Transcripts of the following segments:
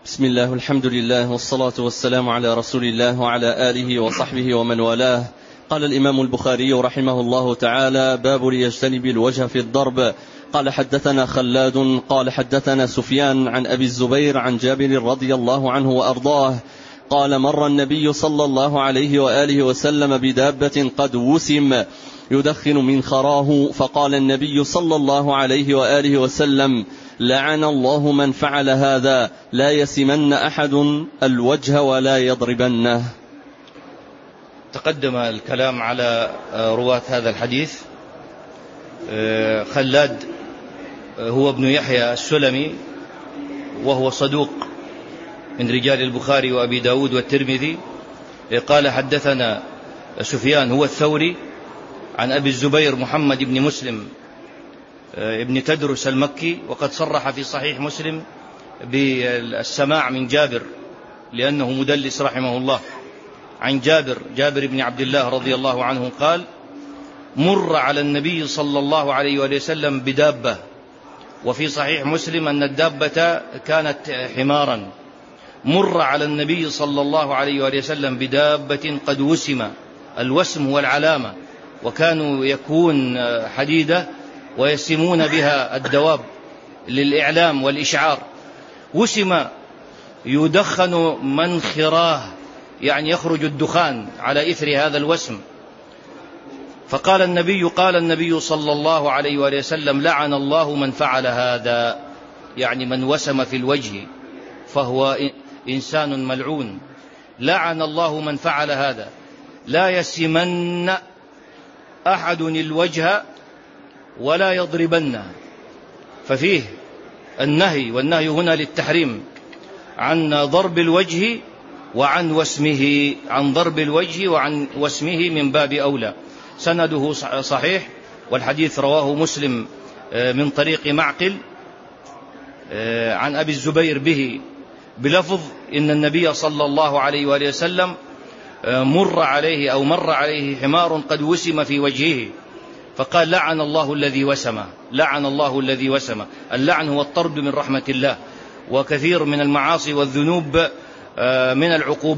بسم الله والحمد لله والصلاة والسلام على رسول الله وعلى آله وصحبه ومن والاه. قال الإمام البخاري رحمه الله تعالى: باب ليجتنب الوجه في الضرب. قال حدثنا خلاد قال حدثنا سفيان عن أبي الزبير عن جابر رضي الله عنه وأرضاه قال: مر النبي صلى الله عليه وآله وسلم بدابة قد وسم يدخن من خراه، فقال النبي صلى الله عليه وآله وسلم: لعن الله من فعل هذا، لا يسمن أحد الوجه ولا يضربنه. تقدم الكلام على رواة هذا الحديث. خلاد هو ابن يحيى السلمي، وهو صدوق من رجال البخاري وأبي داود والترمذي. قال حدثنا سفيان هو الثوري عن أبي الزبير محمد بن مسلم ابن تدرس المكي، وقد صرح في صحيح مسلم بالسماع من جابر لأنه مدلس رحمه الله. عن جابر بن عبد الله رضي الله عنه قال: مر على النبي صلى الله عليه وآله وسلم بدابة، وفي صحيح مسلم أن الدابة كانت حمارا. مر على النبي صلى الله عليه وآله وسلم بدابة قد وسم. الوسم هو العلامة، وكانوا يكون حديدة ويسمون بها الدواب للإعلام والإشعار. وسم يدخن من خراه، يعني يخرج الدخان على إثر هذا الوسم. فقال النبي صلى الله عليه وآله وسلم: لعن الله من فعل هذا، يعني من وسم في الوجه فهو إنسان ملعون. لعن الله من فعل هذا، لا يسمن أحد الوجه ولا يضربنه. ففيه النهي، والنهي هنا للتحريم، عن ضرب الوجه وعن وسمه. عن ضرب الوجه وعن وسمه من باب أولى. سنده صحيح، والحديث رواه مسلم من طريق معقل عن أبي الزبير به بلفظ: إن النبي صلى الله عليه وآله وسلم مر عليه حمار قد وسم في وجهه، فقال: لعن الله الذي وسمه. لعن الله الذي وسمه. اللعن هو الطرد من رحمة الله، وكثير من المعاصي والذنوب من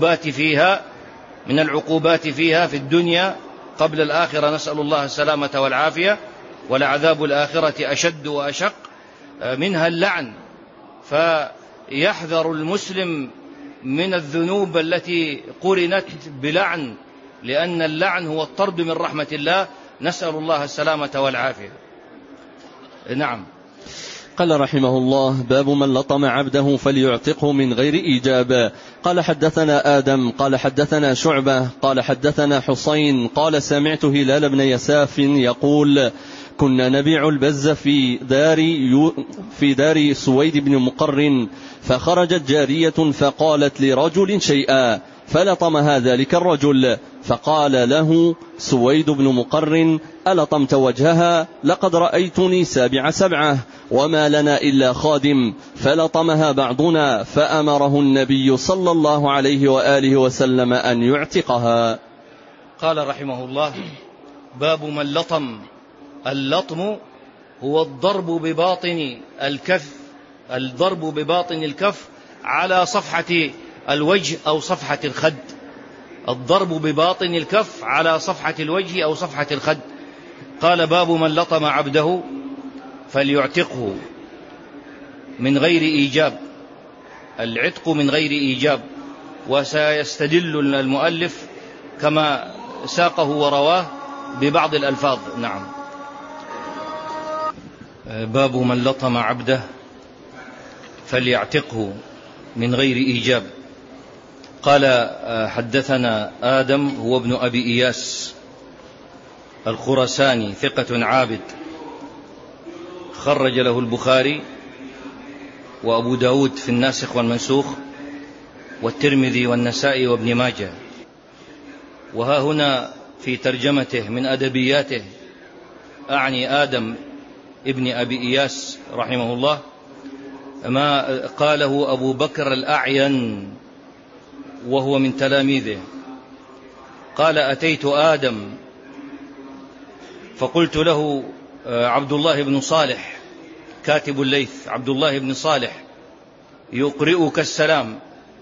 العقوبات فيها في الدنيا قبل الآخرة، نسأل الله السلامة والعافية، ولعذاب الآخرة أشد وأشق، منها اللعن. فيحذر المسلم من الذنوب التي قرنت بلعن، لأن اللعن هو الطرد من رحمة الله، نسأل الله السلامة والعافية. نعم. قال رحمه الله: باب من لطم عبده فليعتقه من غير إيجاب. قال حدثنا آدم قال حدثنا شعبة قال حدثنا حسين قال: سمعت هلال بن يساف يقول: كنا نبيع البز في دار سويد بن مقر، فخرجت جارية فقالت لرجل شيئا، فلطمها ذلك الرجل، فقال له سويد بن مقر: ألطمت وجهها؟ لقد رأيتني 7 وما لنا إلا خادم. فلطمها بعضنا، فأمره النبي صلى الله عليه وآله وسلم أن يعتقها. قال رحمه الله: باب من لطم. اللطم هو الضرب بباطن الكف على صفحة الوجه أو صفحة الخد. الضرب بباطن الكف على صفحة الوجه أو صفحة الخد. قال: باب من لطم عبده فليعتقه من غير إيجاب. العتق من غير إيجاب، وسيستدل المؤلف كما ساقه ورواه ببعض الألفاظ. نعم. باب من لطم عبده فليعتقه من غير إيجاب. قال: حدثنا آدم هو ابن أبي إياس الخرساني، ثقة عابد، خرج له البخاري وأبو داود في الناسخ والمنسوخ، والترمذي والنسائي وابن ماجه. وها هنا في ترجمته من أدبياته، أعني آدم ابن أبي إياس رحمه الله، ما قاله أبو بكر الأعين وهو من تلاميذه. قال: أتيت آدم فقلت له عبد الله بن صالح كاتب الليث، عبد الله بن صالح يقرئك السلام،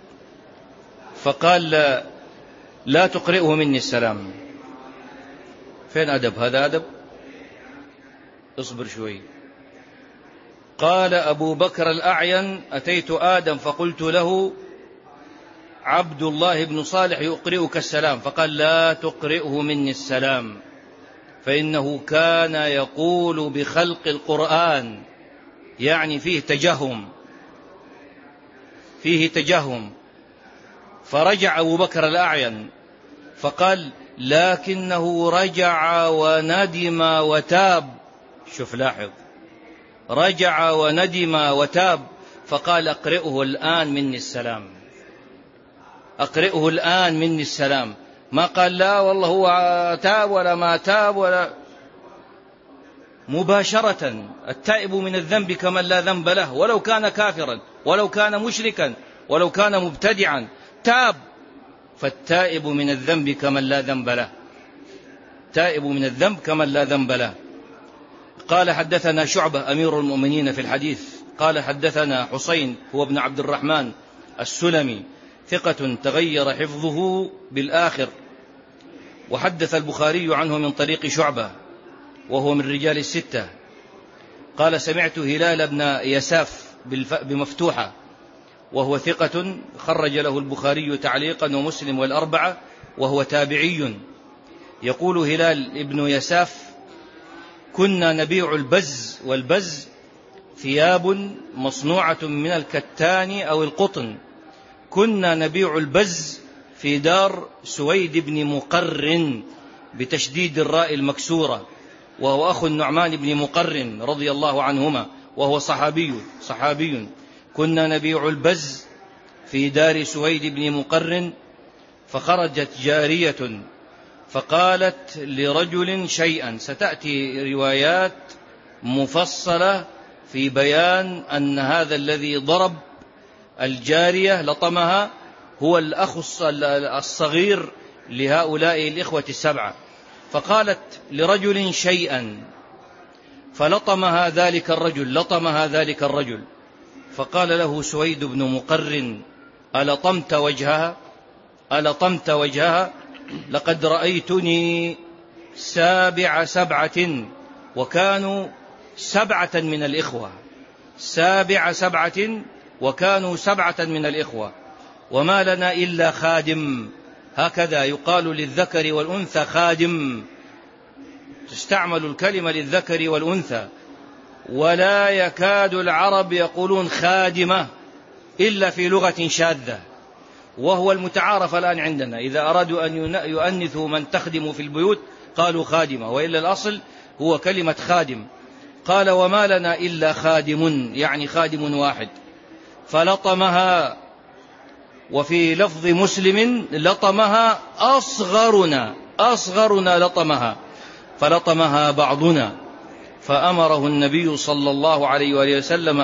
فقال لا تقرئه مني السلام. فين أدب؟ هذا أدب؟ اصبر شوي. قال أبو بكر الأعين: أتيت آدم فقلت له عبد الله بن صالح يقرئك السلام، فقال لا تقرئه مني السلام، فإنه كان يقول بخلق القرآن، يعني فيه تجهم. فرجع أبو بكر الأعين فقال: لكنه رجع وندم وتاب. شوف، لاحظ، رجع وندم وتاب، فقال: أقرئه الآن مني السلام، أقرئه الآن مني السلام. ما قال لا والله هو تاب ولا ما تاب ولا. مباشرة التائب من الذنب كمن لا ذنب له، ولو كان كافرا، ولو كان مشركا، ولو كان مبتدعا، تاب. فالتائب من الذنب كمن لا ذنب له، تائب من الذنب كمن لا ذنب له. قال حدثنا شعبة أمير المؤمنين في الحديث قال حدثنا حسين هو ابن عبد الرحمن السلمي ثقة تغير حفظه بالآخر، وحدث البخاري عنه من طريق شعبة وهو من رجال الستة. قال سمعت هلال بن يساف بمفتوحة وهو ثقة خرج له البخاري تعليقا ومسلم والأربعة، وهو تابعي. يقول هلال ابن يساف: كنا نبيع البز، والبز ثياب مصنوعة من الكتان أو القطن. كنا نبيع البز في دار سويد بن مقرن بتشديد الراء المكسورة، وهو أخو النعمان بن مقرن رضي الله عنهما، وهو صحابي. كنا نبيع البز في دار سويد بن مقرن، فخرجت جارية فقالت لرجل شيئا. ستأتي روايات مفصلة في بيان أن هذا الذي ضرب الجارية لطمها هو الأخ الصغير لهؤلاء الإخوة السبعة. فقالت لرجل شيئا فلطمها ذلك الرجل، فقال له سويد بن مقرن: ألطمت وجهها؟ لقد رأيتني سابع سبعة، وكانوا 7 من الإخوة، وكانوا 7 من الإخوة، وما لنا إلا خادم. هكذا يقال للذكر والأنثى خادم، تستعمل الكلمة للذكر والأنثى. ولا يكاد العرب يقولون خادمة إلا في لغة شاذة، وهو المتعارف الآن عندنا. إذا أرادوا أن يؤنثوا من تخدم في البيوت قالوا خادمة، وإلا الأصل هو كلمة خادم. قال: وما لنا إلا خادم، يعني خادم واحد. فلطمها، وفي لفظ مسلم: لطمها أصغرنا لطمها، فلطمها بعضنا، فأمره النبي صلى الله عليه وآله وسلم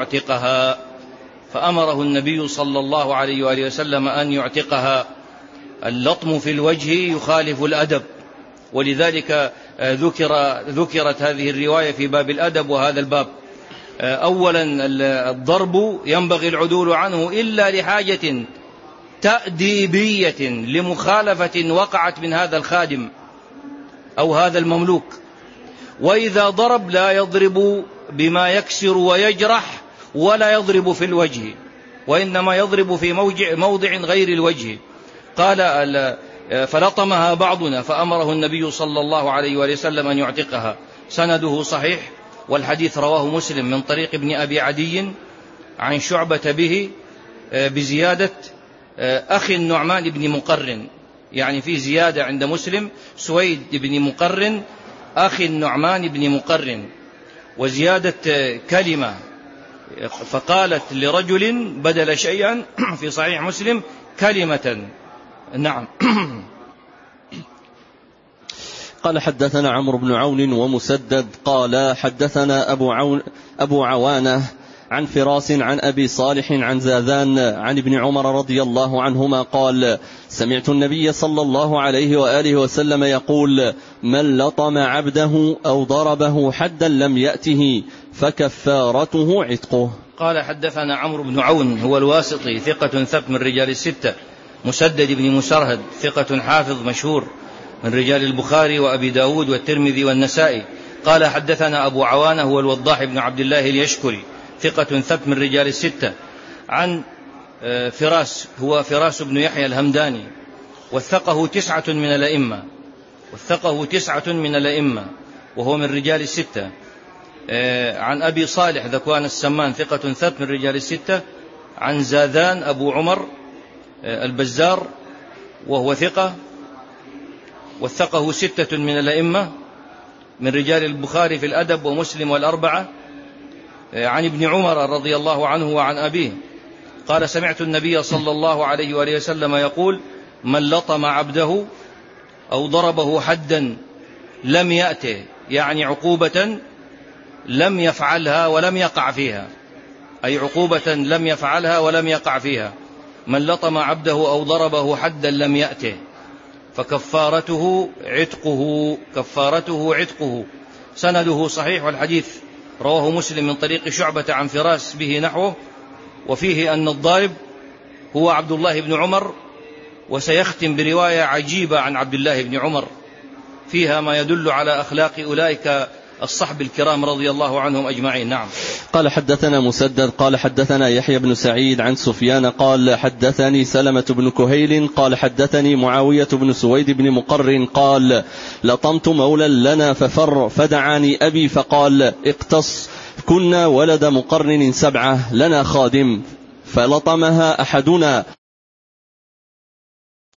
أن يعتقها. اللطم في الوجه يخالف الأدب، ولذلك ذكرت هذه الرواية في باب الأدب وهذا الباب. أولا الضرب ينبغي العدول عنه إلا لحاجة تأديبية لمخالفة وقعت من هذا الخادم أو هذا المملوك. وإذا ضرب لا يضرب بما يكسر ويجرح، ولا يضرب في الوجه، وإنما يضرب في موضع غير الوجه. قال: فلطمها بعضنا، فأمره النبي صلى الله عليه وسلم أن يعتقها. سنده صحيح، والحديث رواه مسلم من طريق ابن أبي عدي عن شعبة به بزيادة أخي النعمان بن مقرن، يعني في زيادة عند مسلم: سويد بن مقرن أخي النعمان بن مقرن، وزيادة كلمة فقالت لرجل بدل شيئا في صحيح مسلم كلمة. نعم. قال حدثنا عمرو بن عون ومسدد قال حدثنا أبو عوانة عن فراس عن أبي صالح عن زاذان عن ابن عمر رضي الله عنهما قال: سمعت النبي صلى الله عليه وآله وسلم يقول: من لطم عبده أو ضربه حدا لم يأته فكفارته عتقه. قال: حدثنا عمرو بن عون هو الواسطي ثقة ثبت من رجال الستة. مسدد بن مسرهد ثقة حافظ مشهور من رجال البخاري وأبي داود والترمذي والنسائي. قال: حدثنا أبو عوانة هو الوضاح بن عبد الله اليشكري ثقة ثبت من رجال الستة. عن فراس هو فراس بن يحيى الهمداني وثقه 9 من الأئمة وهو من رجال الستة. عن أبي صالح ذكوان السمان ثقة ثبت من رجال الستة. عن زاذان أبو عمر البزار وهو ثقة وثقه 6 من الأئمة من رجال البخاري في الأدب ومسلم والأربعة. عن ابن عمر رضي الله عنه وعن أبيه قال: سمعت النبي صلى الله عليه وآله وسلم يقول: من لطم عبده أو ضربه حدا لم يأته، يعني عقوبة لم يفعلها ولم يقع فيها، أي عقوبة لم يفعلها ولم يقع فيها. من لطم عبده أو ضربه حدا لم يأته فكفارته عتقه. سنده صحيح، والحديث رواه مسلم من طريق شعبة عن فراس به نحوه، وفيه أن الضارب هو عبد الله بن عمر. وسيختم برواية عجيبة عن عبد الله بن عمر فيها ما يدل على أخلاق أولئك الصحب الكرام رضي الله عنهم أجمعين. نعم. قال: حدثنا مسدد قال حدثنا يحيى بن سعيد عن سفيان قال: حدثني سلمة بن كهيل قال: حدثني معاوية بن سويد بن مقر قال: لطمت مولى لنا ففر، فدعاني أبي فقال: اقتص، كنا ولد مقرن 7 لنا خادم، فلطمها أحدنا